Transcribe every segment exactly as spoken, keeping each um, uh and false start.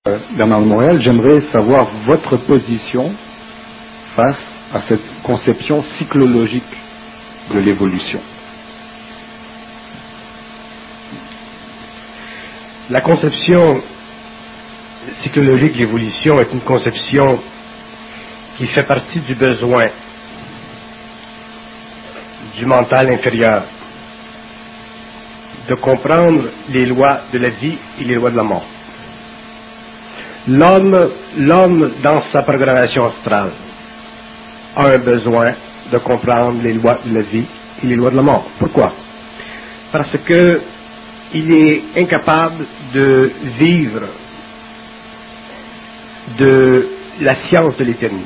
Bernard de Montréal, j'aimerais savoir votre position face à cette conception cyclologique de l'évolution. La conception cyclologique de l'évolution est une conception qui fait partie du besoin du mental inférieur de comprendre les lois de la vie et les lois de la mort. L'homme, l'homme dans sa programmation astrale, a un besoin de comprendre les lois de la vie et les lois de la mort. Pourquoi? Parce que il est incapable de vivre de la science de l'éternité.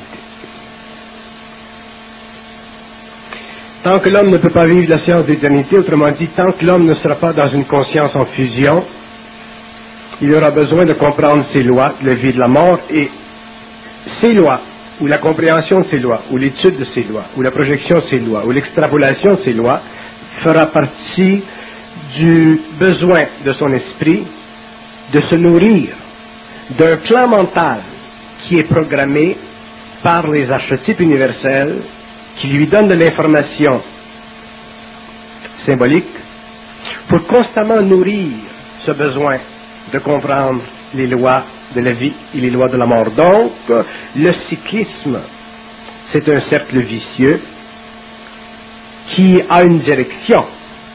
Tant que l'homme ne peut pas vivre la science de l'éternité, autrement dit, tant que l'homme ne sera pas dans une conscience en fusion, il aura besoin de comprendre ces lois de la vie et de la mort, et ces lois, ou la compréhension de ces lois, ou l'étude de ces lois, ou la projection de ces lois, ou l'extrapolation de ces lois, fera partie du besoin de son esprit de se nourrir d'un plan mental qui est programmé par les archétypes universels qui lui donnent de l'information symbolique pour constamment nourrir ce besoin de comprendre les lois de la vie et les lois de la mort. Donc, le cyclisme, c'est un cercle vicieux qui a une direction,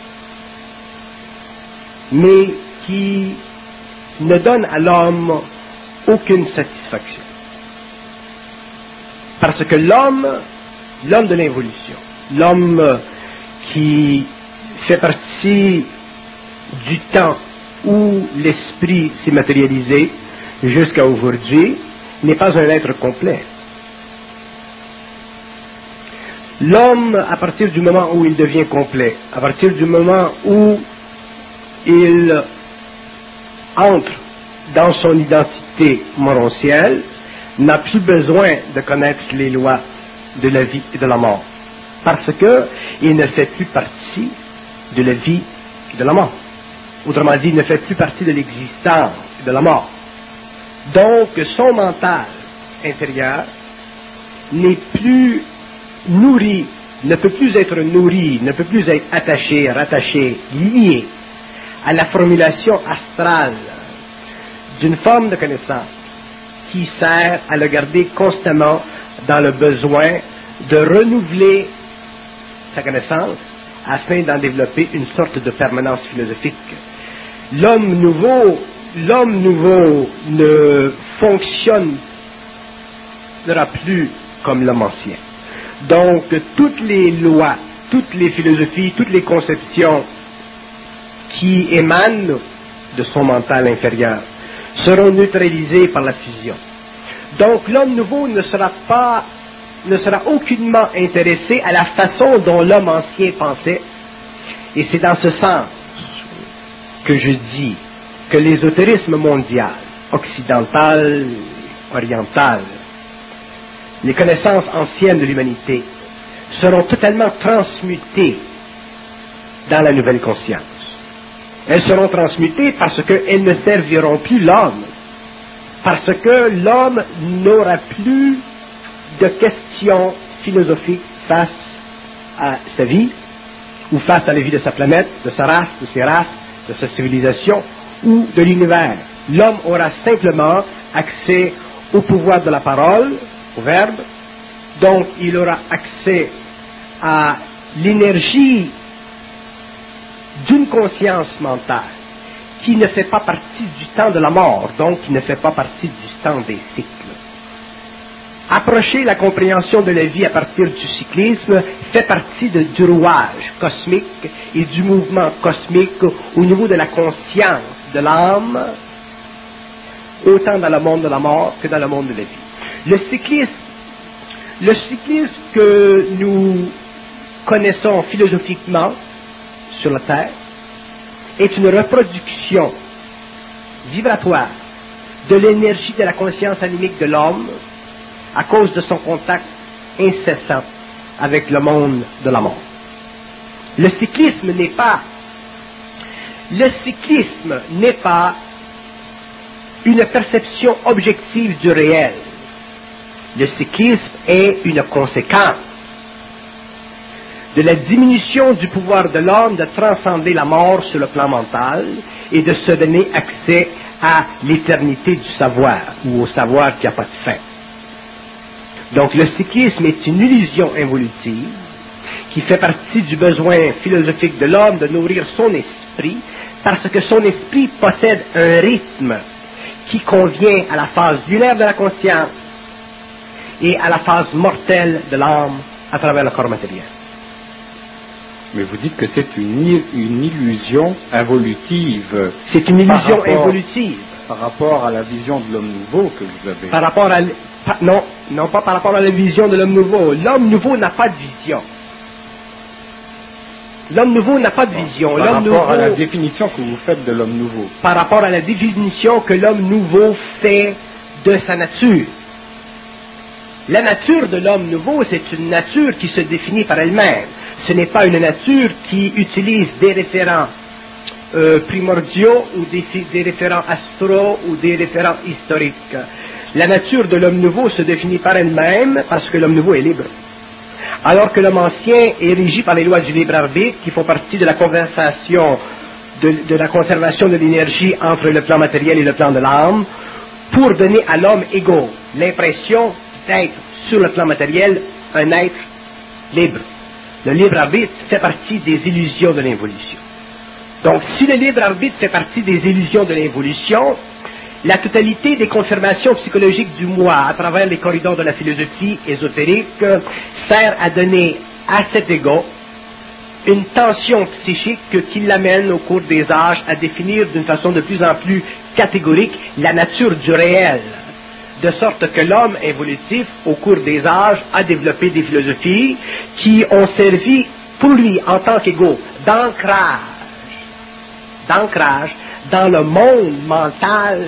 mais qui ne donne à l'homme aucune satisfaction. Parce que l'homme, l'homme de l'involution, l'homme qui fait partie du temps où l'esprit s'est matérialisé jusqu'à aujourd'hui, n'est pas un être complet. L'homme, à partir du moment où il devient complet, à partir du moment où il entre dans son identité morontielle, n'a plus besoin de connaître les lois de la vie et de la mort, parce qu'il ne fait plus partie de la vie et de la mort. Autrement dit, il ne fait plus partie de l'existence et de la mort. Donc, son mental intérieur n'est plus nourri, ne peut plus être nourri, ne peut plus être attaché, rattaché, lié à la formulation astrale d'une forme de connaissance qui sert à le garder constamment dans le besoin de renouveler sa connaissance afin d'en développer une sorte de permanence philosophique. L'homme nouveau, l'homme nouveau ne fonctionnera plus comme l'homme ancien. Donc, toutes les lois, toutes les philosophies, toutes les conceptions qui émanent de son mental inférieur seront neutralisées par la fusion. Donc, l'homme nouveau ne sera pas, ne sera aucunement intéressé à la façon dont l'homme ancien pensait. Et c'est dans ce sens que je dis que l'ésotérisme mondial, occidental, oriental, les connaissances anciennes de l'humanité seront totalement transmutées dans la nouvelle conscience. Elles seront transmutées parce qu'elles ne serviront plus l'homme, parce que l'homme n'aura plus de questions philosophiques face à sa vie, ou face à la vie de sa planète, de sa race, de ses races, de sa civilisation, ou de l'univers. L'homme aura simplement accès au pouvoir de la parole, au verbe, donc il aura accès à l'énergie d'une conscience mentale qui ne fait pas partie du temps de la mort, donc qui ne fait pas partie du temps des cycles. Approcher la compréhension de la vie à partir du cyclisme fait partie de, du rouage cosmique et du mouvement cosmique au niveau de la conscience de l'âme, autant dans le monde de la mort que dans le monde de la vie. Le cyclisme, le cyclisme que nous connaissons philosophiquement sur la Terre est une reproduction vibratoire de l'énergie de la conscience animique de l'homme à cause de son contact incessant avec le monde de la mort. Le cyclisme n'est pas le cyclisme n'est pas une perception objective du réel. Le sikhisme est une conséquence de la diminution du pouvoir de l'homme de transcender la mort sur le plan mental et de se donner accès à l'éternité du savoir, ou au savoir qui n'a pas de fin. Donc le sikhisme est une illusion évolutive qui fait partie du besoin philosophique de l'homme de nourrir son esprit, parce que son esprit possède un rythme qui convient à la phase lunaire de la conscience et à la phase mortelle de l'âme à travers le corps matériel. Mais vous dites que c'est une, une illusion évolutive. C'est une illusion par rapport, évolutive. Par rapport à la vision de l'homme nouveau que vous avez. Par rapport à... Par, non, non pas par rapport à la vision de l'homme nouveau. L'homme nouveau n'a pas de vision. L'homme nouveau n'a pas de vision. Par l'homme rapport nouveau, à la définition que vous faites de l'homme nouveau. Par rapport à la définition que l'homme nouveau fait de sa nature. La nature de l'homme nouveau, c'est une nature qui se définit par elle-même. Ce n'est pas une nature qui utilise des référents euh, primordiaux ou des, des référents astraux ou des référents historiques. La nature de l'homme nouveau se définit par elle-même parce que l'homme nouveau est libre. Alors que l'homme ancien est régi par les lois du libre arbitre qui font partie de la conversation, de, de la conservation de l'énergie entre le plan matériel et le plan de l'âme, pour donner à l'homme égaux l'impression d'être sur le plan matériel un être libre. Le libre arbitre fait partie des illusions de l'évolution. Donc, si le libre arbitre fait partie des illusions de l'évolution, la totalité des confirmations psychologiques du moi à travers les corridors de la philosophie ésotérique sert à donner à cet ego une tension psychique qui l'amène au cours des âges à définir d'une façon de plus en plus catégorique la nature du réel, de sorte que l'homme évolutif, au cours des âges, a développé des philosophies qui ont servi pour lui, en tant qu'ego, d'ancrage, d'ancrage dans le monde mental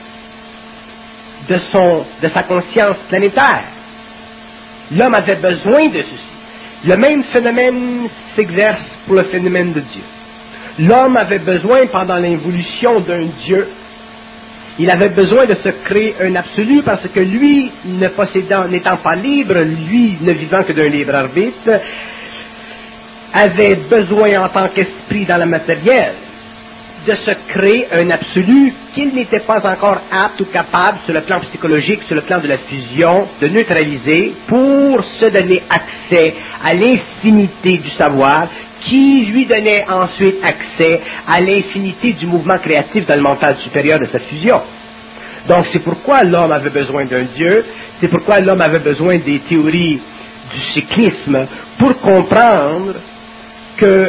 de, son, de sa conscience planétaire. L'homme avait besoin de ceci. Le même phénomène s'exerce pour le phénomène de Dieu. L'homme avait besoin, pendant l'évolution d'un Dieu, il avait besoin de se créer un absolu parce que lui, ne possédant, n'étant pas libre, lui ne vivant que d'un libre arbitre, avait besoin en tant qu'esprit dans le matériel de se créer un absolu qu'il n'était pas encore apte ou capable sur le plan psychologique, sur le plan de la fusion, de neutraliser pour se donner accès à l'infinité du savoir qui lui donnait ensuite accès à l'infinité du mouvement créatif dans le mental supérieur de cette fusion. Donc c'est pourquoi l'homme avait besoin d'un Dieu, c'est pourquoi l'homme avait besoin des théories du cyclisme pour comprendre que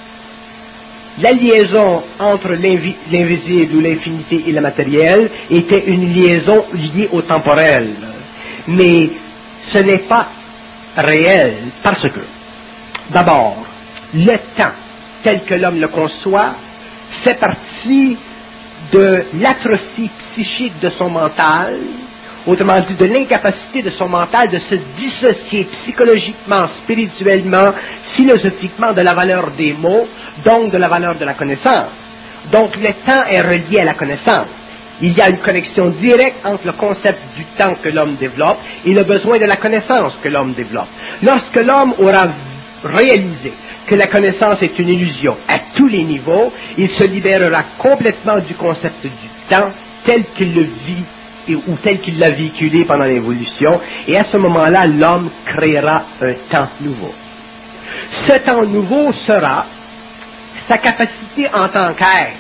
la liaison entre l'invi- l'invisible ou l'infinité et le matériel était une liaison liée au temporel. Mais ce n'est pas réel parce que, d'abord, le temps tel que l'homme le conçoit fait partie de l'atrophie psychique de son mental, autrement dit de l'incapacité de son mental de se dissocier psychologiquement, spirituellement, philosophiquement de la valeur des mots, donc de la valeur de la connaissance. Donc le temps est relié à la connaissance. Il y a une connexion directe entre le concept du temps que l'homme développe et le besoin de la connaissance que l'homme développe. Lorsque l'homme aura réalisé que la connaissance est une illusion à tous les niveaux, il se libérera complètement du concept du temps tel qu'il le vit et, ou tel qu'il l'a véhiculé pendant l'évolution, et à ce moment-là, l'homme créera un temps nouveau. Ce temps nouveau sera sa capacité en tant qu'être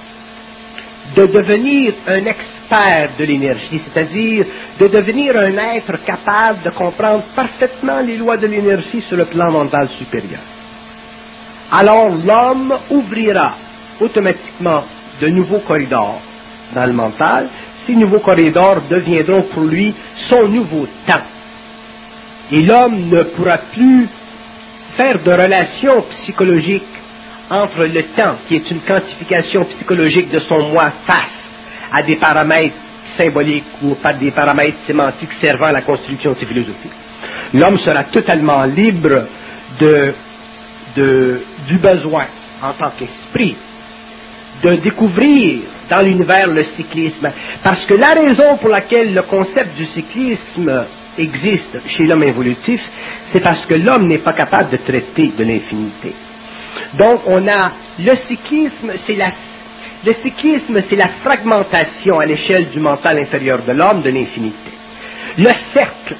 de devenir un expert de l'énergie, c'est-à-dire de devenir un être capable de comprendre parfaitement les lois de l'énergie sur le plan mental supérieur. Alors l'homme ouvrira automatiquement de nouveaux corridors dans le mental. Ces nouveaux corridors deviendront pour lui son nouveau temps. Et l'homme ne pourra plus faire de relation psychologique entre le temps, qui est une quantification psychologique de son moi face à des paramètres symboliques ou par des paramètres sémantiques servant à la construction de ses philosophies. L'homme sera totalement libre de, de, du besoin, en tant qu'esprit, de découvrir dans l'univers le cyclisme. Parce que la raison pour laquelle le concept du cyclisme existe chez l'homme évolutif, c'est parce que l'homme n'est pas capable de traiter de l'infinité. Donc, on a le cyclisme, c'est la, le cyclisme, c'est la fragmentation à l'échelle du mental inférieur de l'homme de l'infinité. Le cercle,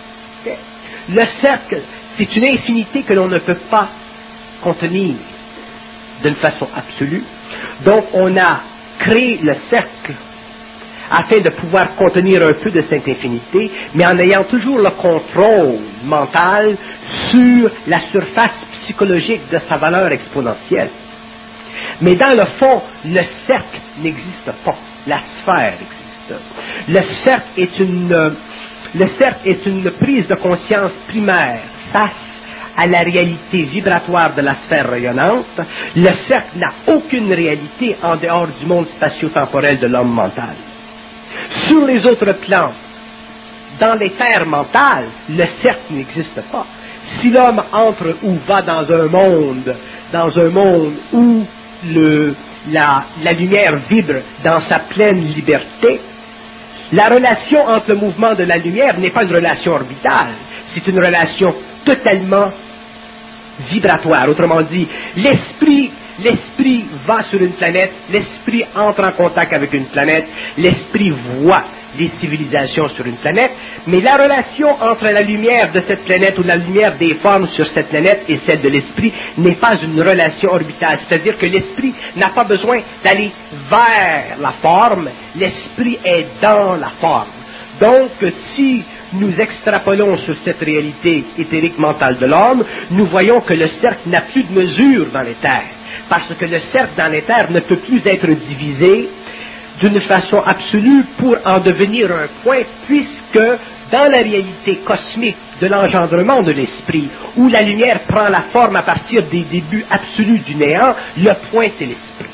le cercle, c'est une infinité que l'on ne peut pas contenir d'une façon absolue. Donc, on a créé le cercle afin de pouvoir contenir un peu de cette infinité, mais en ayant toujours le contrôle mental sur la surface psychologique de sa valeur exponentielle. Mais dans le fond, le cercle n'existe pas, la sphère existe. Le cercle est une, le cercle est une prise de conscience primaire face à la réalité vibratoire de la sphère rayonnante. Le cercle n'a aucune réalité en dehors du monde spatio-temporel de l'homme mental. Sur les autres plans, dans l'éther mental, le cercle n'existe pas. Si l'homme entre ou va dans un monde, dans un monde où le, la, la lumière vibre dans sa pleine liberté, la relation entre le mouvement de la lumière n'est pas une relation orbitale, c'est une relation totalement vibratoire. Autrement dit, l'esprit L'esprit va sur une planète, l'esprit entre en contact avec une planète, l'esprit voit les civilisations sur une planète, mais la relation entre la lumière de cette planète ou la lumière des formes sur cette planète et celle de l'esprit n'est pas une relation orbitale. C'est-à-dire que l'esprit n'a pas besoin d'aller vers la forme, l'esprit est dans la forme. Donc, si nous extrapolons sur cette réalité éthérique mentale de l'homme, nous voyons que le cercle n'a plus de mesure dans l'éther. Parce que le cercle dans l'éther ne peut plus être divisé d'une façon absolue pour en devenir un point, puisque dans la réalité cosmique de l'engendrement de l'esprit, où la lumière prend la forme à partir des débuts absolus du néant, le point c'est l'esprit.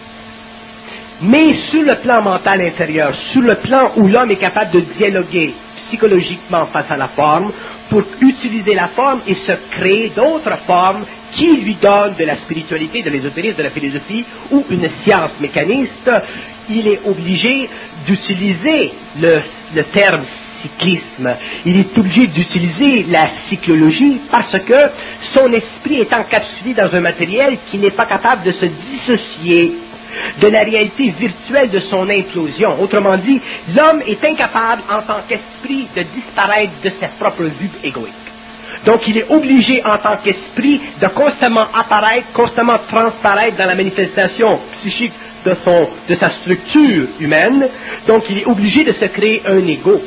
Mais sur le plan mental inférieur, sur le plan où l'homme est capable de dialoguer psychologiquement face à la forme, pour utiliser la forme et se créer d'autres formes qui lui donnent de la spiritualité, de l'ésotérisme, de la philosophie ou une science mécaniste, il est obligé d'utiliser le, le terme cyclisme. Il est obligé d'utiliser la cyclologie parce que son esprit est encapsulé dans un matériel qui n'est pas capable de se dissocier de la réalité virtuelle de son implosion. Autrement dit, l'homme est incapable en tant qu'esprit de disparaître de sa propre vue égoïque. Donc il est obligé en tant qu'esprit de constamment apparaître, constamment transparaître dans la manifestation psychique de, son, de sa structure humaine. Donc il est obligé de se créer un ego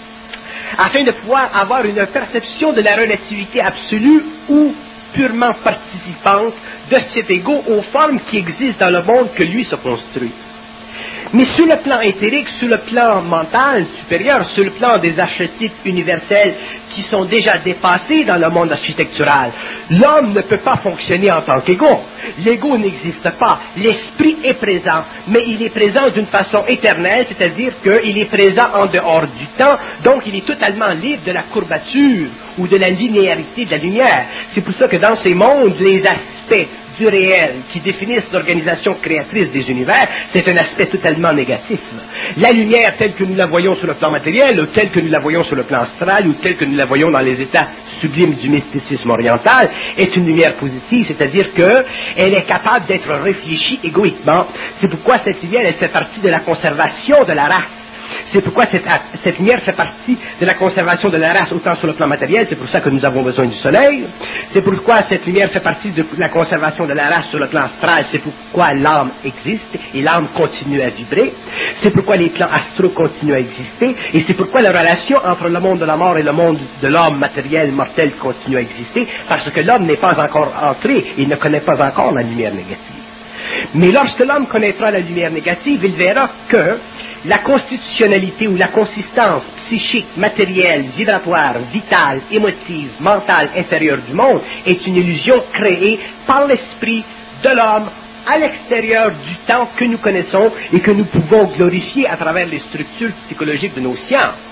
afin de pouvoir avoir une perception de la relativité absolue ou purement participante de cet ego aux formes qui existent dans le monde que lui se construit. Mais sur le plan éthérique, sur le plan mental supérieur, sur le plan des archétypes universels qui sont déjà dépassés dans le monde architectural, l'homme ne peut pas fonctionner en tant qu'ego. L'ego n'existe pas. L'esprit est présent, mais il est présent d'une façon éternelle, c'est-à-dire qu'il est présent en dehors du temps, donc il est totalement libre de la courbature ou de la linéarité de la lumière. C'est pour ça que dans ces mondes, les aspects du réel qui définissent l'organisation créatrice des univers, c'est un aspect totalement négatif. La lumière telle que nous la voyons sur le plan matériel, ou telle que nous la voyons sur le plan astral, ou telle que nous la voyons dans les états sublimes du mysticisme oriental, est une lumière positive, c'est-à-dire qu'elle est capable d'être réfléchie égoïquement. C'est pourquoi cette lumière, elle fait partie de la conservation de la race. C'est pourquoi cette, cette lumière fait partie de la conservation de la race autant sur le plan matériel, c'est pour ça que nous avons besoin du soleil. C'est pourquoi cette lumière fait partie de la conservation de la race sur le plan astral, c'est pourquoi l'âme existe et l'âme continue à vibrer. C'est pourquoi les plans astraux continuent à exister et c'est pourquoi la relation entre le monde de la mort et le monde de l'homme matériel mortel continue à exister, parce que l'homme n'est pas encore entré, il ne connaît pas encore la lumière négative. Mais lorsque l'homme connaîtra la lumière négative, il verra que la constitutionnalité ou la consistance psychique, matérielle, vibratoire, vitale, émotive, mentale, intérieure du monde est une illusion créée par l'esprit de l'homme à l'extérieur du temps que nous connaissons et que nous pouvons glorifier à travers les structures psychologiques de nos sciences.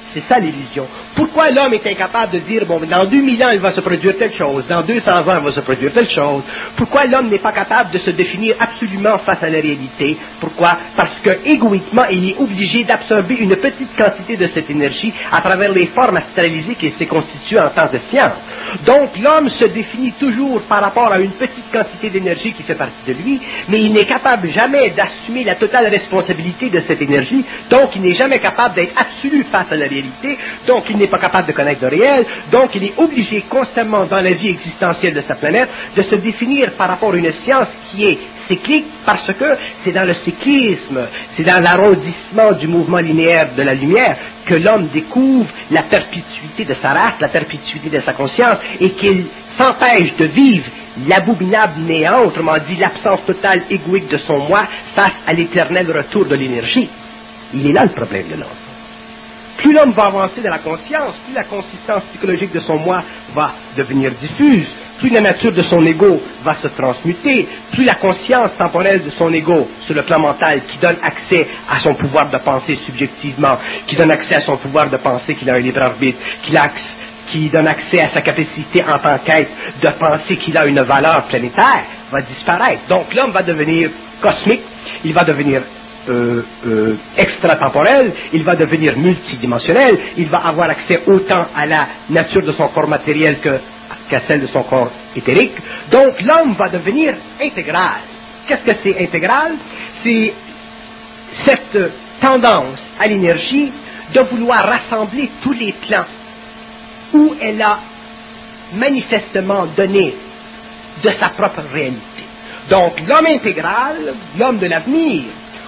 C'est ça l'illusion. Pourquoi l'homme est incapable de dire, bon, dans deux mille ans, il va se produire telle chose, dans deux cents ans, il va se produire telle chose? Pourquoi l'homme n'est pas capable de se définir absolument face à la réalité? Pourquoi? Parce que, égoïquement, il est obligé d'absorber une petite quantité de cette énergie à travers les formes astralisées qu'il s'est constitué en tant que science. Donc, l'homme se définit toujours par rapport à une petite quantité d'énergie qui fait partie de lui, mais il n'est capable jamais d'assumer la totale responsabilité de cette énergie, donc il n'est jamais capable d'être absolu face à la réalité. Donc il n'est pas capable de connaître le réel, donc il est obligé constamment dans la vie existentielle de sa planète de se définir par rapport à une science qui est cyclique, parce que c'est dans le cyclisme, c'est dans l'arrondissement du mouvement linéaire de la lumière que l'homme découvre la perpétuité de sa race, la perpétuité de sa conscience, et qu'il s'empêche de vivre l'abominable néant, autrement dit l'absence totale égoïque de son moi face à l'éternel retour de l'énergie. Il est là le problème de l'homme. Plus l'homme va avancer dans la conscience, plus la consistance psychologique de son moi va devenir diffuse, plus la nature de son ego va se transmuter, plus la conscience temporelle de son ego sur le plan mental qui donne accès à son pouvoir de penser subjectivement, qui donne accès à son pouvoir de penser qu'il a un libre arbitre, qu'il a accès, qui donne accès à sa capacité en tant qu'être de penser qu'il a une valeur planétaire, va disparaître. Donc l'homme va devenir cosmique, il va devenir Euh, euh, extratemporel, il va devenir multidimensionnel, il va avoir accès autant à la nature de son corps matériel que, qu'à celle de son corps éthérique. Donc l'homme va devenir intégral. Qu'est-ce que c'est intégral? C'est cette tendance à l'énergie de vouloir rassembler tous les plans où elle a manifestement donné de sa propre réalité. Donc l'homme intégral, l'homme de l'avenir,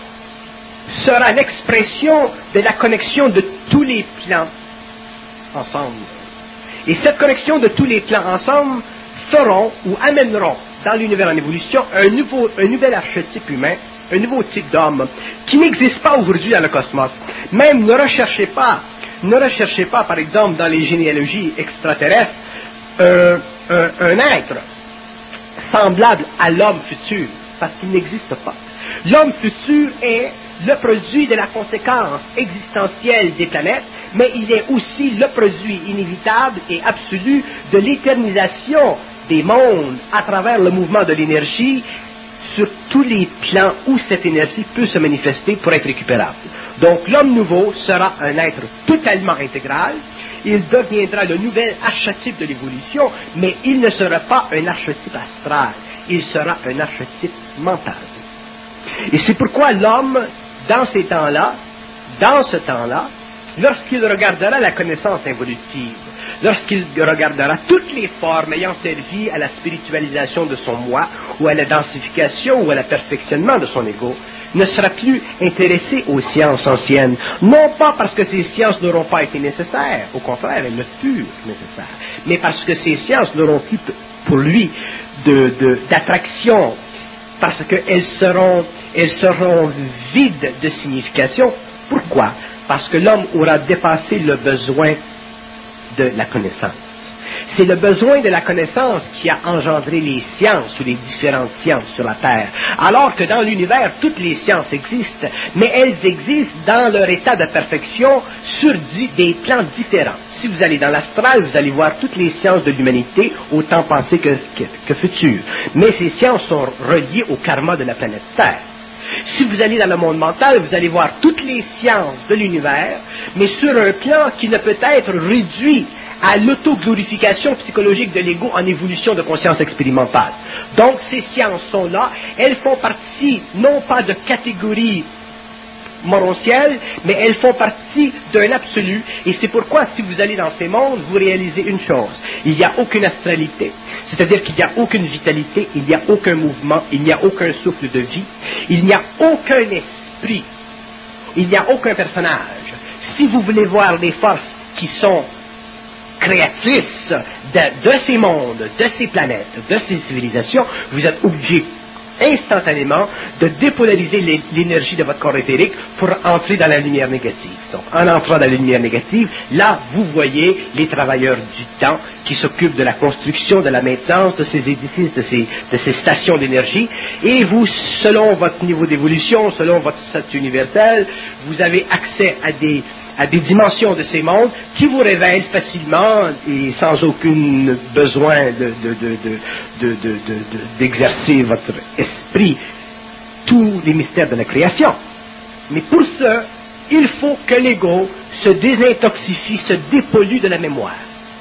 sera l'expression de la connexion de tous les plans ensemble. Et cette connexion de tous les plans ensemble feront ou amèneront dans l'univers en évolution un, nouveau, un nouvel archétype humain, un nouveau type d'homme qui n'existe pas aujourd'hui dans le cosmos. Même ne recherchez pas, ne recherchez pas par exemple dans les généalogies extraterrestres euh, un, un être semblable à l'homme futur, parce qu'il n'existe pas. L'homme futur est le produit de la conséquence existentielle des planètes, mais il est aussi le produit inévitable et absolu de l'éternisation des mondes à travers le mouvement de l'énergie sur tous les plans où cette énergie peut se manifester pour être récupérable. Donc l'homme nouveau sera un être totalement intégral, il deviendra le nouvel archétype de l'évolution, mais il ne sera pas un archétype astral, il sera un archétype mental. Et c'est pourquoi l'homme, dans ces temps-là, dans ce temps-là, lorsqu'il regardera la connaissance évolutive, lorsqu'il regardera toutes les formes ayant servi à la spiritualisation de son moi, ou à la densification, ou à la perfectionnement de son ego, ne sera plus intéressé aux sciences anciennes, non pas parce que ces sciences n'auront pas été nécessaires, au contraire, elles le furent nécessaires, mais parce que ces sciences n'auront plus pour lui de, de, d'attraction, parce qu'elles seront, elles seront vides de signification. Pourquoi? Parce que l'homme aura dépassé le besoin de la connaissance. C'est le besoin de la connaissance qui a engendré les sciences ou les différentes sciences sur la Terre. Alors que dans l'univers, toutes les sciences existent, mais elles existent dans leur état de perfection sur des plans différents. Si vous allez dans l'astral, vous allez voir toutes les sciences de l'humanité, autant passé que, que, que futur. Mais ces sciences sont reliées au karma de la planète Terre. Si vous allez dans le monde mental, vous allez voir toutes les sciences de l'univers, mais sur un plan qui ne peut être réduit à l'auto-glorification psychologique de l'ego en évolution de conscience expérimentale. Donc, ces sciences sont là, elles font partie, non pas de catégories moroncielles, mais elles font partie d'un absolu, et c'est pourquoi, si vous allez dans ces mondes, vous réalisez une chose, il n'y a aucune astralité, c'est-à-dire qu'il n'y a aucune vitalité, il n'y a aucun mouvement, il n'y a aucun souffle de vie, il n'y a aucun esprit, il n'y a aucun personnage. Si vous voulez voir les forces qui sont créatrices de, de ces mondes, de ces planètes, de ces civilisations, vous êtes obligé instantanément de dépolariser l'énergie de votre corps éthérique pour entrer dans la lumière négative. Donc, en entrant dans la lumière négative, là, vous voyez les travailleurs du temps qui s'occupent de la construction, de la maintenance de ces édifices, de ces, de ces stations d'énergie, et vous, selon votre niveau d'évolution, selon votre statut universel, vous avez accès à des à des dimensions de ces mondes qui vous révèlent facilement et sans aucun besoin de, de, de, de, de, de, de, d'exercer votre esprit tous les mystères de la création. Mais pour ce, il faut que l'ego se désintoxifie, se dépollue de la mémoire.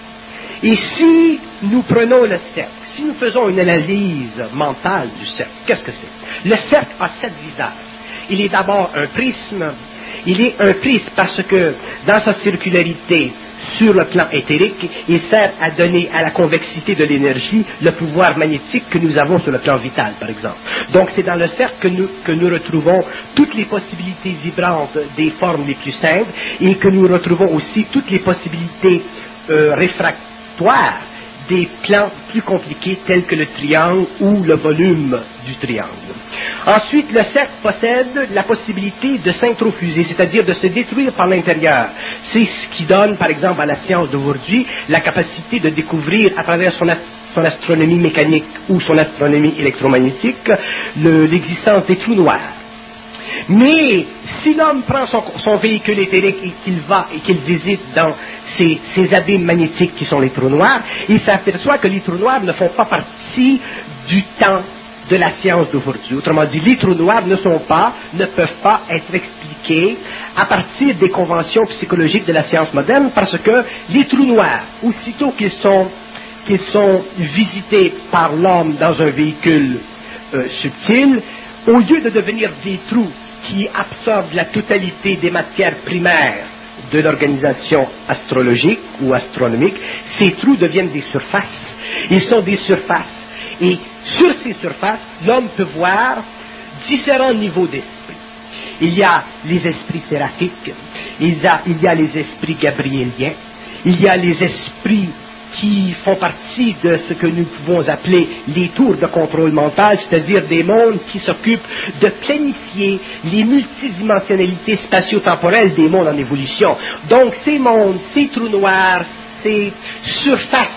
Et si nous prenons le cercle, si nous faisons une analyse mentale du cercle, qu'est-ce que c'est? Le cercle a sept visages. Il est d'abord un prisme. Il est un prisme parce que dans sa circularité, sur le plan éthérique, il sert à donner à la convexité de l'énergie le pouvoir magnétique que nous avons sur le plan vital, par exemple. Donc c'est dans le cercle que nous, que nous retrouvons toutes les possibilités vibrantes des formes les plus simples et que nous retrouvons aussi toutes les possibilités euh, réfractoires des plans plus compliqués tels que le triangle ou le volume du triangle. Ensuite, le cercle possède la possibilité de s'introfuser, c'est-à-dire de se détruire par l'intérieur. C'est ce qui donne, par exemple, à la science d'aujourd'hui, la capacité de découvrir à travers son, son astronomie mécanique ou son astronomie électromagnétique le, l'existence des trous noirs. Mais si l'homme prend son, son véhicule éthérique et qu'il va et qu'il visite dans ces, ces abîmes magnétiques qui sont les trous noirs, il s'aperçoit que les trous noirs ne font pas partie du temps de la science d'aujourd'hui. Autrement dit, les trous noirs ne sont pas, ne peuvent pas être expliqués à partir des conventions psychologiques de la science moderne, parce que les trous noirs, aussitôt qu'ils sont, qu'ils sont visités par l'homme dans un véhicule euh, subtil, au lieu de devenir des trous qui absorbent la totalité des matières primaires de l'organisation astrologique ou astronomique, ces trous deviennent des surfaces. Ils sont des surfaces. Et sur ces surfaces, l'homme peut voir différents niveaux d'esprit. Il y a les esprits séraphiques, il y a, il y a les esprits gabriéliens, il y a les esprits qui font partie de ce que nous pouvons appeler les tours de contrôle mental, c'est-à-dire des mondes qui s'occupent de planifier les multidimensionnalités spatio-temporelles des mondes en évolution. Donc ces mondes, ces trous noirs, ces surfaces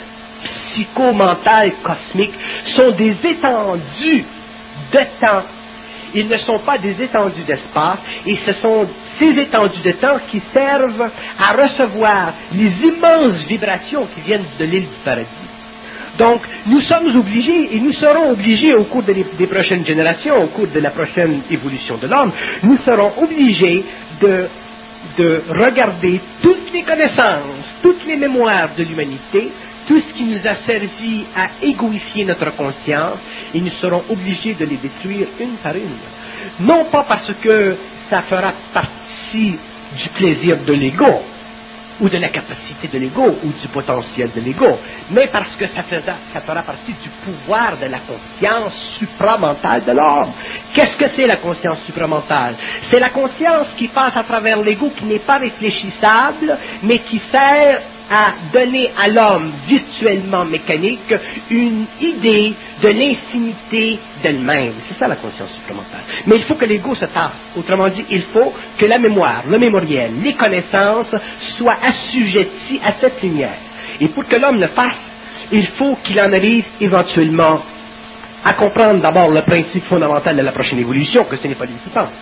psycho-mentales cosmiques sont des étendues de temps. Ils ne sont pas des étendues d'espace, et ce sont ces étendues de temps qui servent à recevoir les immenses vibrations qui viennent de l'île du paradis. Donc, nous sommes obligés, et nous serons obligés au cours des, des prochaines générations, au cours de la prochaine évolution de l'homme, nous serons obligés de, de regarder toutes les connaissances, toutes les mémoires de l'humanité, tout ce qui nous a servi à égoïfier notre conscience, et nous serons obligés de les détruire une par une. Non pas parce que ça fera partie du plaisir de l'ego, ou de la capacité de l'ego, ou du potentiel de l'ego, mais parce que ça, faisait, ça fera partie du pouvoir de la conscience supramentale de l'homme. Qu'est-ce que c'est la conscience supramentale? C'est la conscience qui passe à travers l'ego, qui n'est pas réfléchissable, mais qui sert à donner à l'homme virtuellement mécanique une idée de l'infinité d'elle-même. C'est ça la conscience supramentale. Mais il faut que l'ego se tasse. Autrement dit, il faut que la mémoire, le mémoriel, les connaissances soient assujettis à cette lumière. Et pour que l'homme le fasse, il faut qu'il en arrive éventuellement à comprendre d'abord le principe fondamental de la prochaine évolution, que ce n'est pas lui qui pense.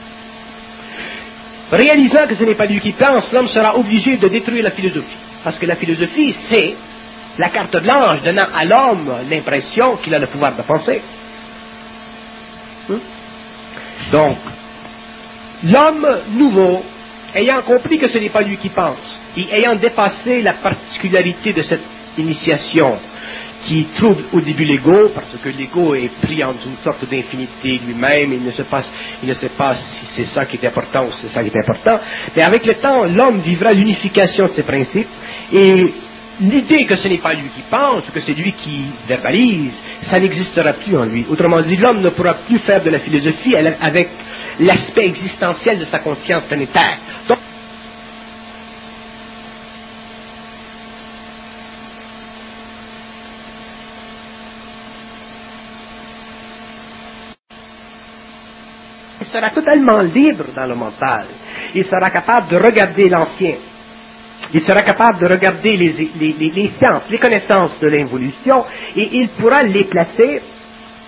Réalisant que ce n'est pas lui qui pense, l'homme sera obligé de détruire la philosophie. Parce que la philosophie, c'est la carte blanche donnant à l'homme l'impression qu'il a le pouvoir de penser. Hum? Donc, l'homme nouveau, ayant compris que ce n'est pas lui qui pense, et ayant dépassé la particularité de cette initiation qui trouble au début l'ego, parce que l'ego est pris en une sorte d'infinité lui-même, il ne se passe, il ne sait pas si c'est ça qui est important ou si c'est ça qui est important, mais avec le temps, l'homme vivra l'unification de ses principes, et l'idée que ce n'est pas lui qui pense, que c'est lui qui verbalise, ça n'existera plus en lui. Autrement dit, l'homme ne pourra plus faire de la philosophie avec l'aspect existentiel de sa conscience planétaire. Donc, il sera totalement libre dans le mental. Il sera capable de regarder l'ancien. Il sera capable de regarder les, les, les, les sciences, les connaissances de l'évolution, et il pourra les placer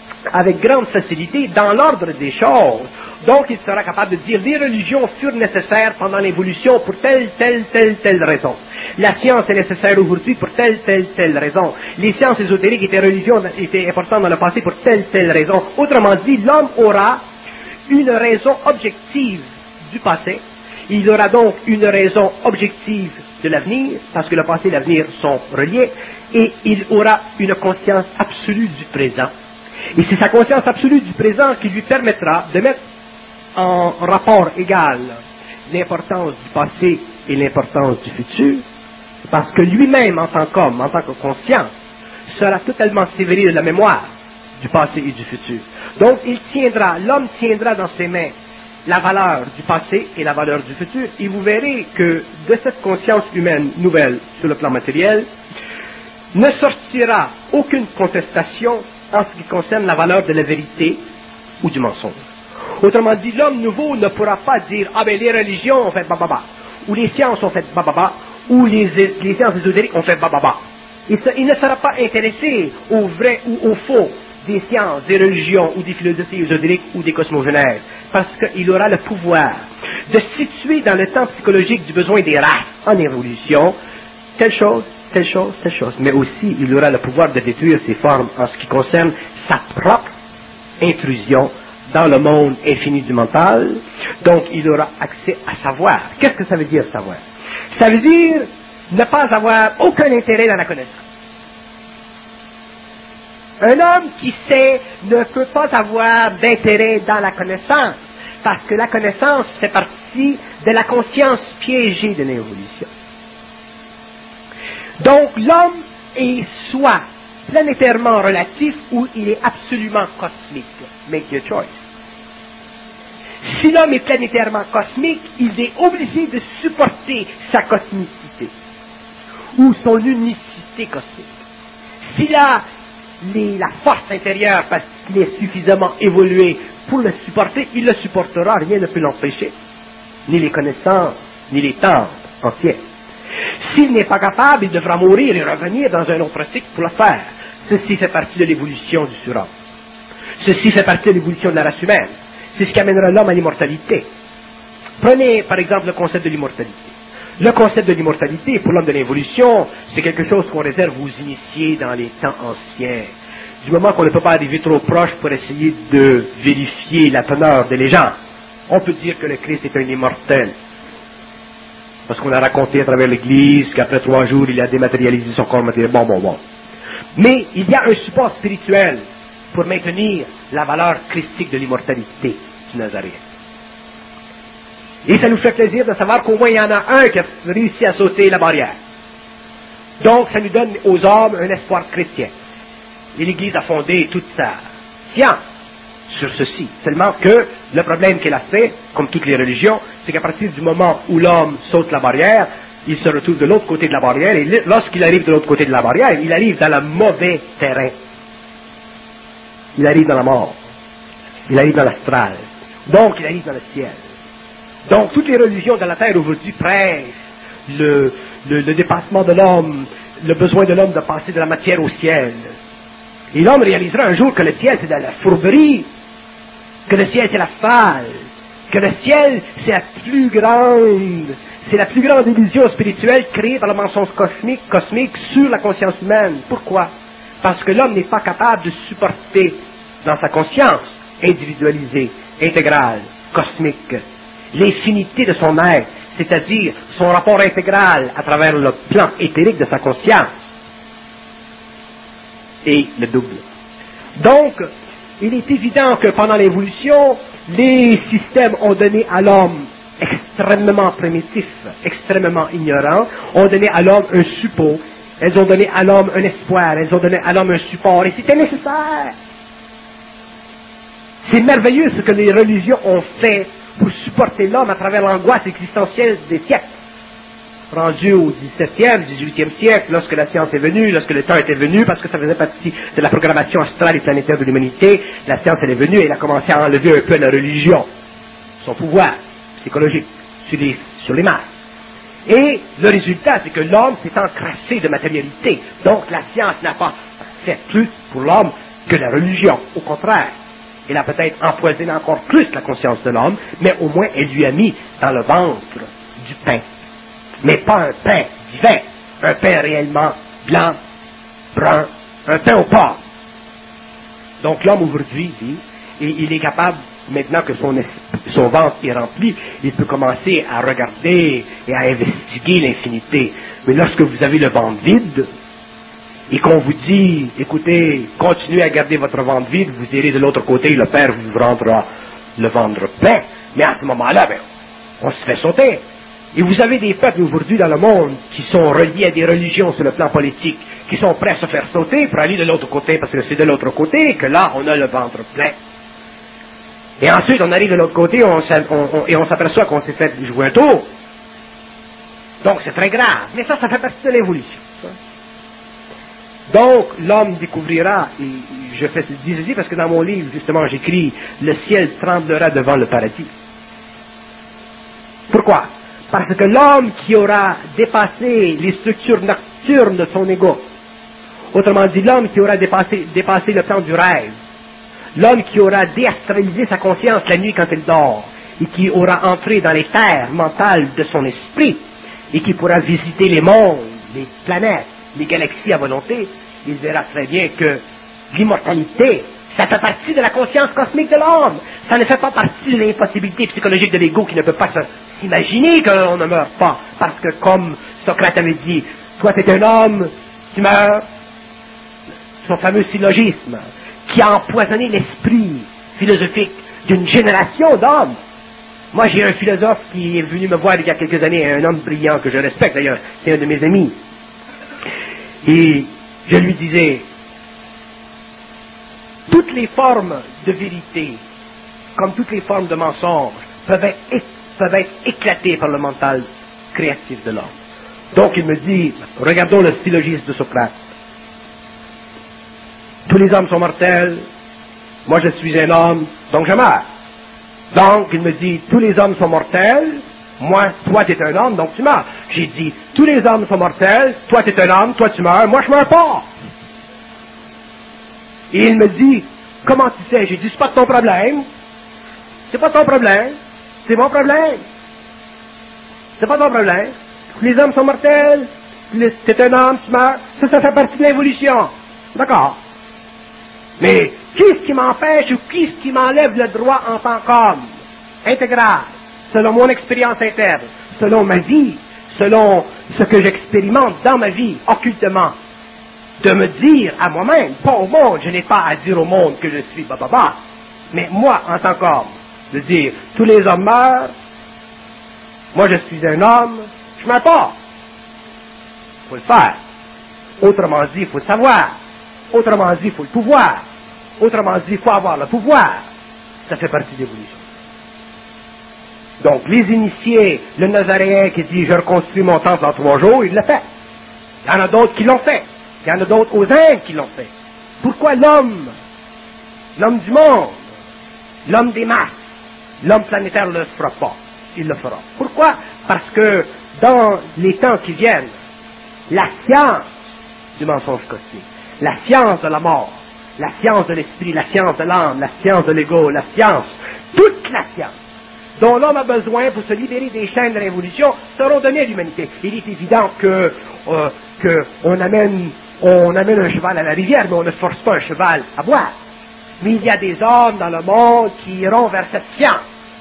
avec grande facilité dans l'ordre des choses. Donc, il sera capable de dire les religions furent nécessaires pendant l'évolution pour telle, telle, telle, telle raison. La science est nécessaire aujourd'hui pour telle, telle, telle raison. Les sciences ésotériques étaient religions, étaient importantes dans le passé pour telle, telle raison. Autrement dit, l'homme aura une raison objective du passé. Il aura donc une raison objective de l'avenir, parce que le passé et l'avenir sont reliés, et il aura une conscience absolue du présent. Et c'est sa conscience absolue du présent qui lui permettra de mettre en rapport égal l'importance du passé et l'importance du futur, parce que lui-même, en tant qu'homme, en tant que conscience, sera totalement sévéré de la mémoire du passé et du futur. Donc, il tiendra, l'homme tiendra dans ses mains la valeur du passé et la valeur du futur, et vous verrez que de cette conscience humaine nouvelle sur le plan matériel, ne sortira aucune contestation en ce qui concerne la valeur de la vérité ou du mensonge. Autrement dit, l'homme nouveau ne pourra pas dire « Ah ben les religions ont fait bababa » ou « les sciences ont fait bababa » ou les, « les sciences ésotériques ont fait bababa ». Il, il ne sera pas intéressé au vrai ou au faux des sciences, des religions ou des philosophies ésotériques ou des cosmogénèses, parce qu'il aura le pouvoir de situer dans le temps psychologique du besoin des races en évolution telle chose, telle chose, telle chose. Mais aussi, il aura le pouvoir de détruire ces formes en ce qui concerne sa propre intrusion dans le monde infini du mental. Donc, il aura accès à savoir. Qu'est-ce que ça veut dire, savoir? Ça veut dire ne pas avoir aucun intérêt dans la connaissance. Un homme qui sait ne peut pas avoir d'intérêt dans la connaissance, parce que la connaissance fait partie de la conscience piégée de l'évolution. Donc, l'homme est soit planétairement relatif ou il est absolument cosmique. Make your choice. Si l'homme est planétairement cosmique, il est obligé de supporter sa cosmicité ou son unicité cosmique. S'il a les, la force intérieure parce qu'il est suffisamment évolué pour le supporter, il le supportera, rien ne peut l'empêcher. Ni les connaissances, ni les temps entiers. S'il n'est pas capable, il devra mourir et revenir dans un autre cycle pour le faire. Ceci fait partie de l'évolution du surhomme. Ceci fait partie de l'évolution de la race humaine. C'est ce qui amènera l'homme à l'immortalité. Prenez par exemple le concept de l'immortalité. Le concept de l'immortalité, pour l'homme de l'évolution, c'est quelque chose qu'on réserve aux initiés dans les temps anciens. Du moment qu'on ne peut pas arriver trop proche pour essayer de vérifier la teneur des légendes, on peut dire que le Christ est un immortel. Parce qu'on a raconté à travers l'Église qu'après trois jours, il a dématérialisé son corps matériel. Bon, bon, bon. Mais il y a un support spirituel pour maintenir la valeur christique de l'immortalité du Nazaréen. Et ça nous fait plaisir de savoir qu'au moins il y en a un qui a réussi à sauter la barrière. Donc ça nous donne aux hommes un espoir chrétien. Et l'Église a fondé toute sa science sur ceci. Seulement que le problème qu'elle a fait, comme toutes les religions, c'est qu'à partir du moment où l'homme saute la barrière, il se retrouve de l'autre côté de la barrière, et lorsqu'il arrive de l'autre côté de la barrière, il arrive dans le mauvais terrain. Il arrive dans la mort. Il arrive dans l'astral. Donc, il arrive dans le ciel. Donc, toutes les religions de la terre aujourd'hui prêchent le, le, le dépassement de l'homme, le besoin de l'homme de passer de la matière au ciel. Et l'homme réalisera un jour que le ciel, c'est de la fourberie, que le ciel, c'est la falle, que le ciel, c'est la plus grande, c'est la plus grande illusion spirituelle créée par le mensonge cosmique, cosmique sur la conscience humaine. Pourquoi? Parce que l'homme n'est pas capable de supporter dans sa conscience individualisée, intégrale, cosmique, l'infinité de son être, c'est-à-dire son rapport intégral à travers le plan éthérique de sa conscience, et le double. Donc, il est évident que pendant l'évolution, les systèmes ont donné à l'homme extrêmement primitif, extrêmement ignorant, ont donné à l'homme un suppôt, elles ont donné à l'homme un espoir, elles ont donné à l'homme un support, et c'était nécessaire. C'est merveilleux ce que les religions ont fait pour supporter l'homme à travers l'angoisse existentielle des siècles. Rendu au dix-septième, dix-huitième siècle, lorsque la science est venue, lorsque le temps était venu, parce que ça faisait partie de la programmation astrale et planétaire de l'humanité, la science elle est venue et elle a commencé à enlever un peu la religion, son pouvoir psychologique sur les, sur les masses. Et le résultat, c'est que l'homme s'est encrassé de matérialité. Donc la science n'a pas fait plus pour l'homme que la religion. Au contraire, elle a peut-être empoisonné encore plus la conscience de l'homme, mais au moins elle lui a mis dans le ventre du pain. Mais pas un pain divin, un pain réellement blanc, brun, un pain au porc. Donc l'homme aujourd'hui dit, et il est capable, maintenant que son, son ventre est rempli, il peut commencer à regarder et à investiguer l'infinité. Mais lorsque vous avez le ventre vide, et qu'on vous dit, écoutez, continuez à garder votre ventre vide, vous irez de l'autre côté, le Père vous rendra le ventre plein. Mais à ce moment-là, ben, on se fait sauter. Et vous avez des peuples aujourd'hui dans le monde qui sont reliés à des religions sur le plan politique, qui sont prêts à se faire sauter pour aller de l'autre côté, parce que c'est de l'autre côté que là, on a le ventre plein. Et ensuite, on arrive de l'autre côté on on, on, et on s'aperçoit qu'on s'est fait jouer un tour. Donc, c'est très grave. Mais ça, ça fait partie de l'évolution. Donc, l'homme découvrira, et je fais ce dis parce que dans mon livre, justement, j'écris « Le ciel tremblera devant le paradis ». Pourquoi? Parce que l'homme qui aura dépassé les structures nocturnes de son ego, autrement dit, l'homme qui aura dépassé, dépassé le plan du rêve, l'homme qui aura déastralisé sa conscience la nuit quand il dort, et qui aura entré dans les terres mentales de son esprit, et qui pourra visiter les mondes, les planètes, les galaxies à volonté, il verra très bien que l'immortalité, ça fait partie de la conscience cosmique de l'homme. Ça ne fait pas partie de l'impossibilité psychologique de l'ego qui ne peut pas s'imaginer qu'on ne meurt pas. Parce que comme Socrate avait dit, toi tu es un homme, tu meurs. Son fameux syllogisme qui a empoisonné l'esprit philosophique d'une génération d'hommes. Moi j'ai un philosophe qui est venu me voir il y a quelques années, un homme brillant que je respecte d'ailleurs, c'est un de mes amis. Et je lui disais, toutes les formes de vérité, comme toutes les formes de mensonge, peuvent être, peuvent être éclatées par le mental créatif de l'homme. Donc il me dit, regardons le syllogisme de Socrate. Tous les hommes sont mortels, moi je suis un homme, donc je meurs. Donc il me dit, tous les hommes sont mortels, moi, toi tu es un homme, donc tu meurs. J'ai dit, tous les hommes sont mortels, toi tu es un homme, toi tu meurs, moi je meurs pas. Et il me dit, comment tu sais? J'ai dit, c'est pas ton problème. C'est pas ton problème. C'est mon problème. C'est pas ton problème. Les hommes sont mortels. C'est un homme, tu meurs. Ça, ça fait partie de l'évolution. D'accord. Mais qu'est-ce qui m'empêche ou qu'est-ce qui m'enlève le droit en tant qu'homme intégral, selon mon expérience interne, selon ma vie, selon ce que j'expérimente dans ma vie, occultement, de me dire à moi-même, pas au monde, je n'ai pas à dire au monde que je suis bababa, mais moi, en tant qu'homme, de dire, tous les hommes meurent, moi je suis un homme, je ne meurs pas. Il faut le faire. Autrement dit, il faut le savoir. Autrement dit, il faut le pouvoir. Autrement dit, il faut avoir le pouvoir. Ça fait partie de l'évolution. Donc, les initiés, le Nazaréen qui dit, je reconstruis mon temple en trois jours, il l'a fait. Il y en a d'autres qui l'ont fait. Il y en a d'autres aux Indes qui l'ont fait. Pourquoi l'homme, l'homme du monde, l'homme des masses, l'homme planétaire ne le fera pas? Il le fera. Pourquoi? Parce que dans les temps qui viennent, la science du mensonge cosmique, la science de la mort, la science de l'esprit, la science de l'âme, la science de l'ego, la science, toute la science dont l'homme a besoin pour se libérer des chaînes de l'évolution seront données à l'humanité. Il est évident que, euh, que on amène, on amène un cheval à la rivière, mais on ne force pas un cheval à boire. Mais il y a des hommes dans le monde qui iront vers cette science,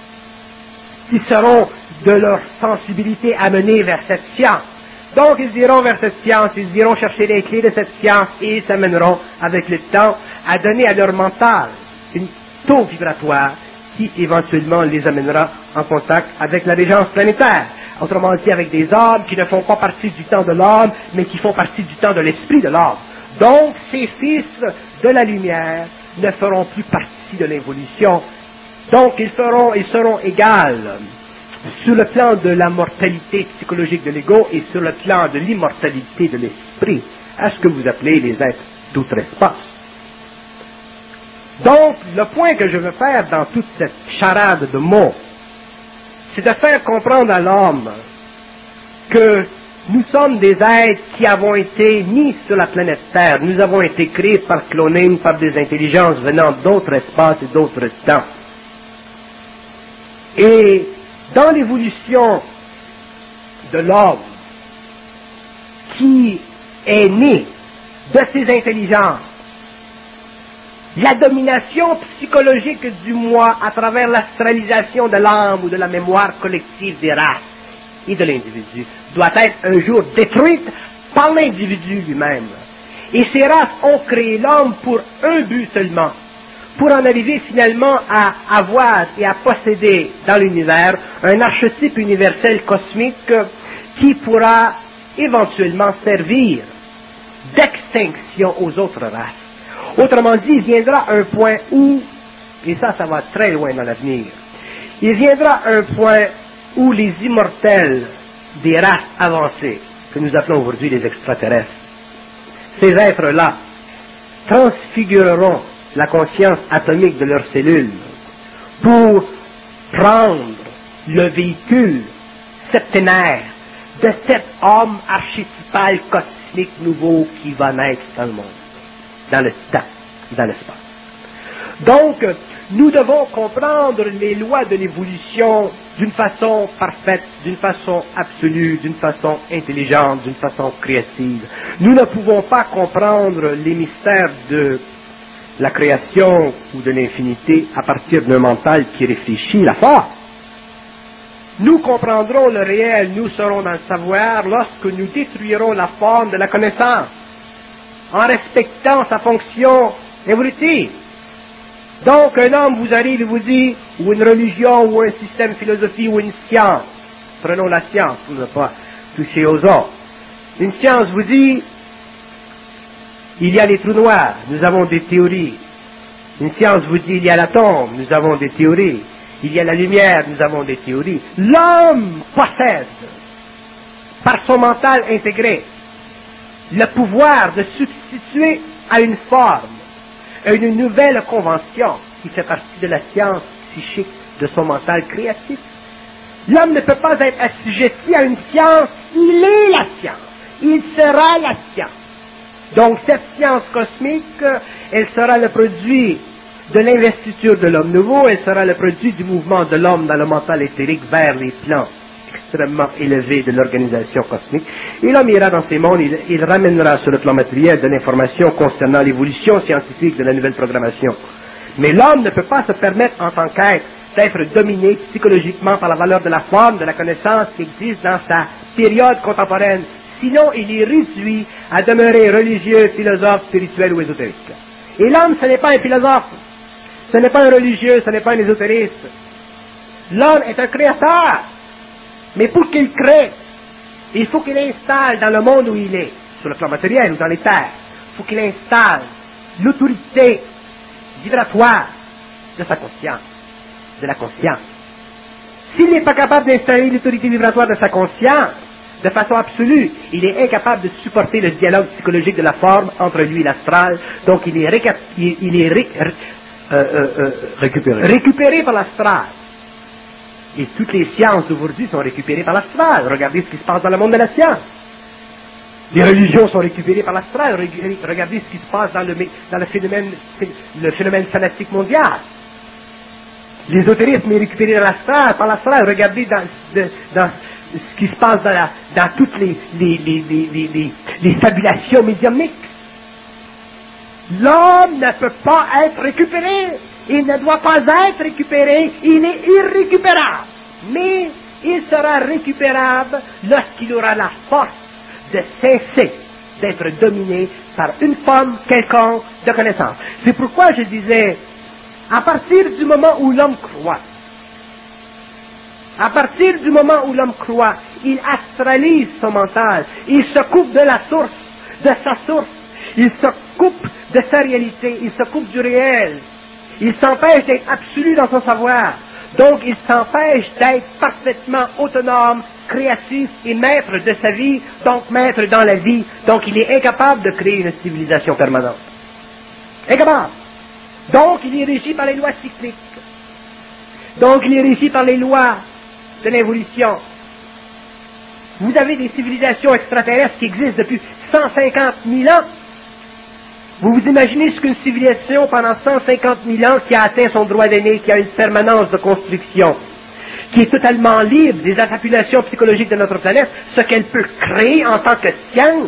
qui seront de leur sensibilité amenés vers cette science. Donc ils iront vers cette science, ils iront chercher les clés de cette science et ils s'amèneront avec le temps à donner à leur mental une taux vibratoire qui éventuellement les amènera en contact avec la régence planétaire. Autrement dit, avec des âmes qui ne font pas partie du temps de l'homme, mais qui font partie du temps de l'esprit de l'homme. Donc, ces fils de la lumière ne feront plus partie de l'évolution. Donc, ils feront, ils seront égales sur le plan de la mortalité psychologique de l'ego et sur le plan de l'immortalité de l'esprit, à ce que vous appelez les êtres d'outre-espace. Donc, le point que je veux faire dans toute cette charade de mots, c'est de faire comprendre à l'homme que Nous sommes des êtres qui avons été mis sur la planète Terre. Nous avons été créés par cloning, par des intelligences venant d'autres espaces et d'autres temps. Et dans l'évolution de l'homme qui est né de ces intelligences, la domination psychologique du moi à travers l'astralisation de l'âme ou de la mémoire collective des races et de l'individu doit être un jour détruite par l'individu lui-même. Et ces races ont créé l'homme pour un but seulement, pour en arriver finalement à avoir et à posséder dans l'univers un archétype universel cosmique qui pourra éventuellement servir d'extinction aux autres races. Autrement dit, il viendra un point où, et ça, ça va très loin dans l'avenir, il viendra un point où les immortels des races avancées, que nous appelons aujourd'hui les extraterrestres, ces êtres-là transfigureront la conscience atomique de leurs cellules pour prendre le véhicule septénaire de cet homme archétypal cosmique nouveau qui va naître dans le monde, dans le temps, dans l'espace. Donc, nous devons comprendre les lois de l'évolution d'une façon parfaite, d'une façon absolue, d'une façon intelligente, d'une façon créative. Nous ne pouvons pas comprendre les mystères de la création ou de l'infinité à partir d'un mental qui réfléchit la forme. Nous comprendrons le réel, nous serons dans le savoir lorsque nous détruirons la forme de la connaissance, en respectant sa fonction évolutive. Donc, un homme vous arrive et vous dit, ou une religion, ou un système philosophique, ou une science, prenons la science pour ne pas toucher aux autres. Une science vous dit, il y a les trous noirs, nous avons des théories. Une science vous dit, il y a l'atome, nous avons des théories. Il y a la lumière, nous avons des théories. L'homme possède, par son mental intégré, le pouvoir de substituer à une forme, à une nouvelle convention qui fait partie de la science psychique de son mental créatif. L'homme ne peut pas être assujetti à une science, il est la science, il sera la science. Donc cette science cosmique, elle sera le produit de l'investiture de l'homme nouveau, elle sera le produit du mouvement de l'homme dans le mental éthérique vers les plans extrêmement élevés de l'organisation cosmique. Et l'homme ira dans ces mondes, il, il ramènera sur le plan matériel de l'information concernant l'évolution scientifique de la nouvelle programmation. Mais l'homme ne peut pas se permettre en tant qu'être d'être dominé psychologiquement par la valeur de la forme, de la connaissance qui existe dans sa période contemporaine. Sinon, il est réduit à demeurer religieux, philosophe, spirituel ou ésotérique. Et l'homme, ce n'est pas un philosophe, ce n'est pas un religieux, ce n'est pas un ésotériste. L'homme est un créateur. Mais pour qu'il crée, il faut qu'il installe dans le monde où il est, sur le plan matériel ou dans les terres, il faut qu'il installe l'autorité vibratoire de sa conscience, de la conscience. S'il n'est pas capable d'installer l'autorité vibratoire de sa conscience, de façon absolue, il est incapable de supporter le dialogue psychologique de la forme entre lui et l'astral, donc il est, récap- il, il est ré- ré- euh, euh, euh, récupéré. récupéré par l'astral. Et toutes les sciences d'aujourd'hui sont récupérées par l'astral. Regardez ce qui se passe dans le monde de la science. Les religions sont récupérées par l'astral. Regardez ce qui se passe dans le, dans le phénomène, le phénomène fanatique mondial. L'ésotérisme est récupéré dans l'astral, par l'astral. Regardez dans, de, dans ce qui se passe dans, la, dans toutes les, les, les, les, les, les, les fabulations médiumniques. L'homme ne peut pas être récupéré. Il ne doit pas être récupéré. Il est irrécupérable. Mais il sera récupérable lorsqu'il aura la force de cesser d'être dominé par une forme quelconque de connaissance. C'est pourquoi je disais, à partir du moment où l'homme croit, à partir du moment où l'homme croit, il astralise son mental, il se coupe de la source, de sa source, il se coupe de sa réalité, il se coupe du réel, il s'empêche d'être absolu dans son savoir, donc il s'empêche d'être parfaitement autonome, créatif et maître de sa vie, donc maître dans la vie, donc il est incapable de créer une civilisation permanente. Incapable. Donc il est régi par les lois cycliques. Donc il est régi par les lois de l'évolution. Vous avez des civilisations extraterrestres qui existent depuis cent cinquante mille ans. Vous vous imaginez ce qu'une civilisation pendant cent cinquante mille ans qui a atteint son droit d'aîné, qui a une permanence de construction, qui est totalement libre des manipulations psychologiques de notre planète, ce qu'elle peut créer en tant que science.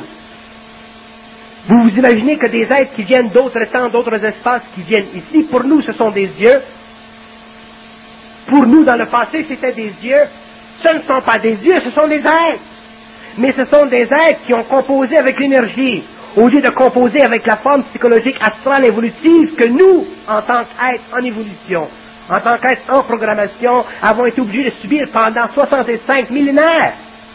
Vous vous imaginez que des êtres qui viennent d'autres temps, d'autres espaces, qui viennent ici, pour nous ce sont des dieux. Pour nous dans le passé c'était des dieux. Ce ne sont pas des dieux, ce sont des êtres. Mais ce sont des êtres qui ont composé avec l'énergie, au lieu de composer avec la forme psychologique astrale évolutive que nous, en tant qu'êtres en évolution, en tant qu'êtres en programmation, avons été obligés de subir pendant soixante-cinq millénaires.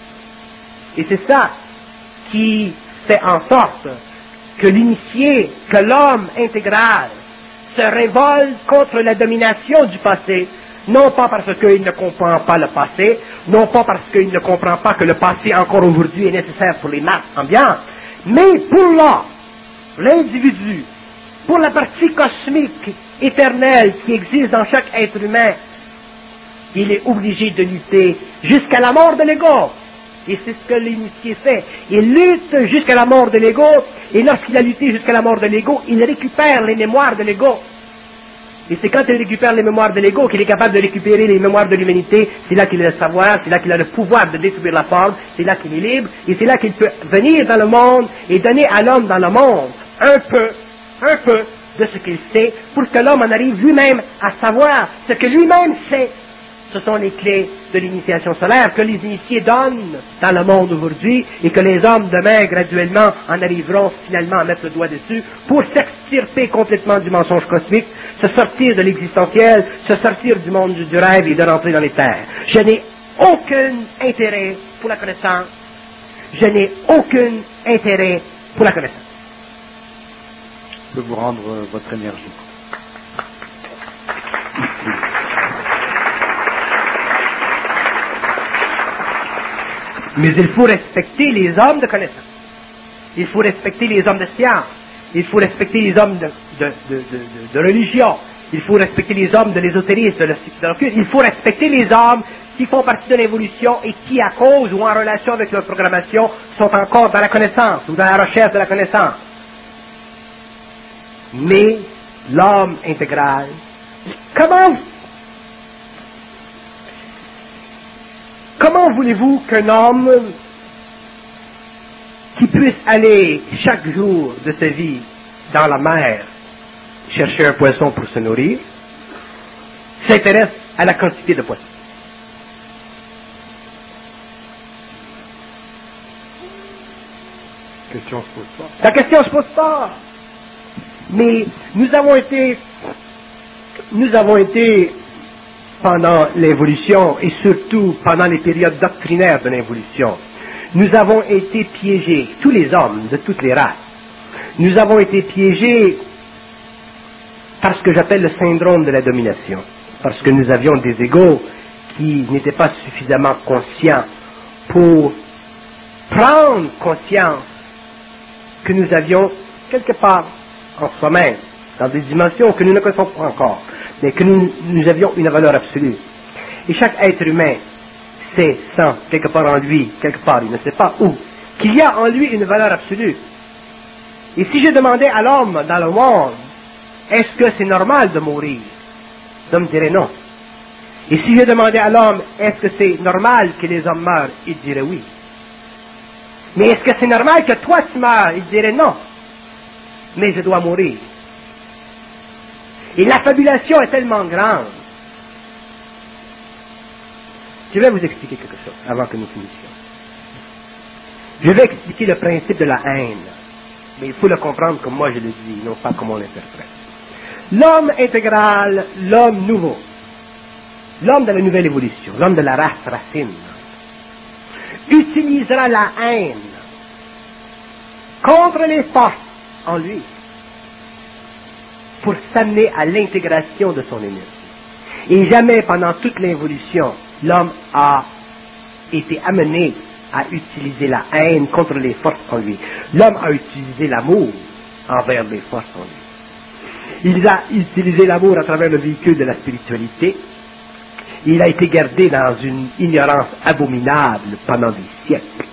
Et c'est ça qui fait en sorte que l'initié, que l'homme intégral se révolte contre la domination du passé, non pas parce qu'il ne comprend pas le passé, non pas parce qu'il ne comprend pas que le passé encore aujourd'hui est nécessaire pour les masses ambiantes, mais pour l'homme, l'individu, pour la partie cosmique, éternelle qui existe dans chaque être humain, il est obligé de lutter jusqu'à la mort de l'ego. Et c'est ce que l'initié fait. Il lutte jusqu'à la mort de l'ego, et lorsqu'il a lutté jusqu'à la mort de l'ego, il récupère les mémoires de l'ego. Et c'est quand il récupère les mémoires de l'ego qu'il est capable de récupérer les mémoires de l'humanité. C'est là qu'il a le savoir, c'est là qu'il a le pouvoir de détruire la forme, c'est là qu'il est libre, et c'est là qu'il peut venir dans le monde et donner à l'homme dans le monde un peu, un peu de ce qu'il sait, pour que l'homme en arrive lui-même à savoir ce que lui-même sait. Ce sont les clés de l'initiation solaire que les initiés donnent dans le monde aujourd'hui et que les hommes demain, graduellement, en arriveront finalement à mettre le doigt dessus pour s'extirper complètement du mensonge cosmique, se sortir de l'existentiel, se sortir du monde du rêve et de rentrer dans les terres. Je n'ai aucun intérêt pour la connaissance. Je n'ai aucun intérêt pour la connaissance. Je peux vous rendre euh, votre énergie. Mais il faut respecter les hommes de connaissance. Il faut respecter les hommes de science. Il faut respecter les hommes de, de, de, de, de religion. Il faut respecter les hommes de l'ésotérisme, de l'occulte. Il faut respecter les hommes qui font partie de l'évolution et qui, à cause ou en relation avec leur programmation, sont encore dans la connaissance ou dans la recherche de la connaissance. Mais l'homme intégral, comment Comment voulez-vous qu'un homme qui puisse aller chaque jour de sa vie dans la mer chercher un poisson pour se nourrir s'intéresse à la quantité de poissons? La question se pose pas. La question se pose pas. Mais nous avons été, nous avons été pendant l'évolution et surtout pendant les périodes doctrinaires de l'évolution, nous avons été piégés, tous les hommes de toutes les races, nous avons été piégés par ce que j'appelle le syndrome de la domination, parce que nous avions des égos qui n'étaient pas suffisamment conscients pour prendre conscience que nous avions quelque part en soi-même, dans des dimensions que nous ne connaissons pas encore, mais que nous, nous avions une valeur absolue. Et chaque être humain sait, sent, quelque part en lui, quelque part, il ne sait pas où, qu'il y a en lui une valeur absolue. Et si je demandais à l'homme dans le monde, est-ce que c'est normal de mourir? L'homme dirait non. Et si je demandais à l'homme, est-ce que c'est normal que les hommes meurent? Il dirait oui. Mais est-ce que c'est normal que toi tu meurs? Il dirait non. Mais je dois mourir. Et l'affabulation est tellement grande. Je vais vous expliquer quelque chose avant que nous finissions. Je vais expliquer le principe de la haine. Mais il faut le comprendre comme moi je le dis, non pas comme on l'interprète. L'homme intégral, l'homme nouveau, l'homme de la nouvelle évolution, l'homme de la race racine, utilisera la haine contre les forces en lui pour s'amener à l'intégration de son énergie. Et jamais pendant toute l'évolution, l'homme a été amené à utiliser la haine contre les forces en lui. L'homme a utilisé l'amour envers les forces en lui. Il a utilisé l'amour à travers le véhicule de la spiritualité. Il a été gardé dans une ignorance abominable pendant des siècles.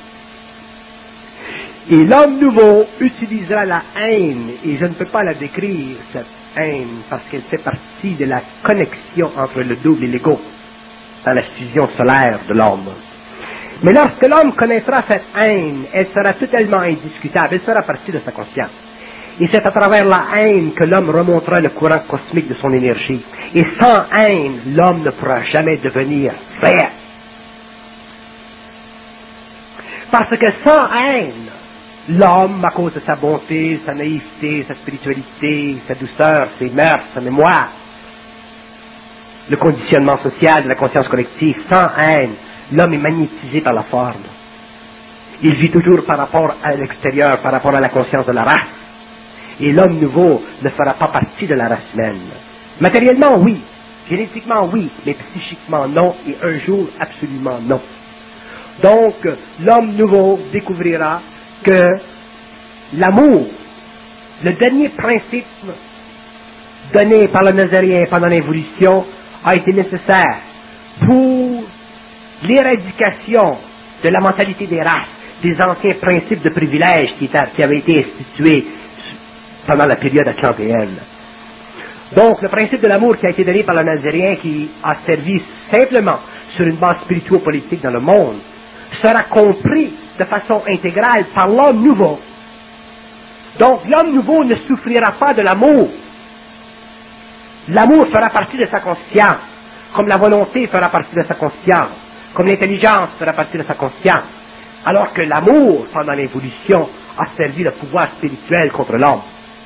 Et l'homme nouveau utilisera la haine, et je ne peux pas la décrire, cette haine, parce qu'elle fait partie de la connexion entre le double et l'ego, dans la fusion solaire de l'homme. Mais lorsque l'homme connaîtra cette haine, elle sera totalement indiscutable, elle sera partie de sa conscience. Et c'est à travers la haine que l'homme remontera le courant cosmique de son énergie. Et sans haine, l'homme ne pourra jamais devenir vrai. Parce que sans haine, l'homme, à cause de sa bonté, sa naïveté, sa spiritualité, sa douceur, ses mœurs, sa mémoire, le conditionnement social de la conscience collective, sans haine, l'homme est magnétisé par la forme. Il vit toujours par rapport à l'extérieur, par rapport à la conscience de la race. Et l'homme nouveau ne fera pas partie de la race humaine. Matériellement, oui. Génétiquement, oui. Mais psychiquement, non. Et un jour, absolument non. Donc, l'homme nouveau découvrira que l'amour, le dernier principe donné par le Nazarien pendant l'évolution, a été nécessaire pour l'éradication de la mentalité des races, des anciens principes de privilèges qui, étaient, qui avaient été institués pendant la période atlantéenne. Donc, le principe de l'amour qui a été donné par le Nazarien, qui a servi simplement sur une base spirituo-politique dans le monde, sera compris de façon intégrale par l'homme nouveau. Donc, l'homme nouveau ne souffrira pas de l'amour. L'amour fera partie de sa conscience, comme la volonté fera partie de sa conscience, comme l'intelligence fera partie de sa conscience, alors que l'amour, pendant l'évolution, a servi le pouvoir spirituel contre l'homme.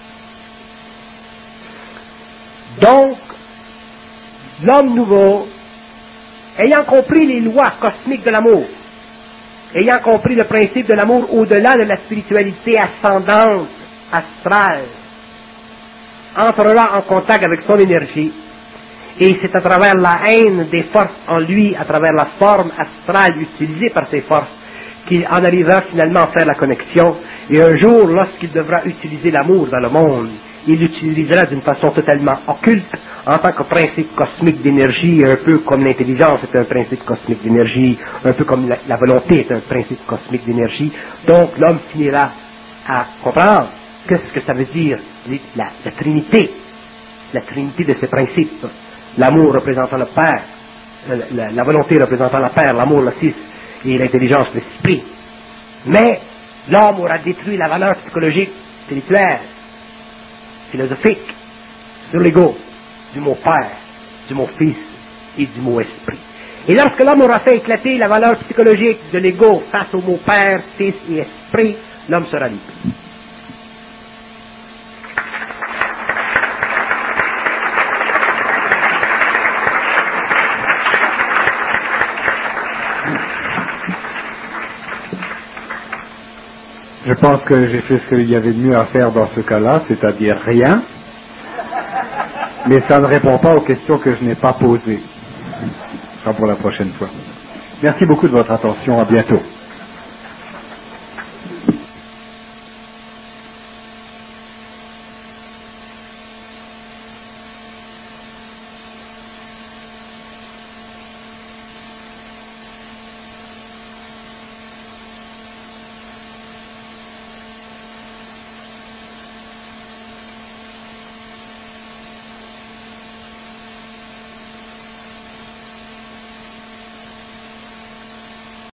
Donc, l'homme nouveau, ayant compris les lois cosmiques de l'amour, ayant compris le principe de l'amour au-delà de la spiritualité ascendante, astrale, entrera en contact avec son énergie, et c'est à travers la haine des forces en lui, à travers la forme astrale utilisée par ces forces, qu'il en arrivera finalement à faire la connexion, et un jour, lorsqu'il devra utiliser l'amour dans le monde, il l'utilisera d'une façon totalement occulte, en tant que principe cosmique d'énergie, un peu comme l'intelligence est un principe cosmique d'énergie, un peu comme la, la volonté est un principe cosmique d'énergie. Donc l'homme finira à comprendre qu'est-ce que ça veut dire la, la Trinité, la Trinité de ces principes, l'amour représentant le Père, la, la, la volonté représentant le Père, l'amour le Fils et l'intelligence l'Esprit. Mais l'homme aura détruit la valeur psychologique, spirituelle, philosophique, sur l'ego, du mot Père, du mot Fils et du mot Esprit. Et lorsque l'homme aura fait éclater la valeur psychologique de l'ego face au mot Père, Fils et Esprit, l'homme sera libre. Je pense que j'ai fait ce qu'il y avait de mieux à faire dans ce cas-là, c'est-à-dire rien, mais ça ne répond pas aux questions que je n'ai pas posées. Ce sera pour la prochaine fois. Merci beaucoup de votre attention, à bientôt.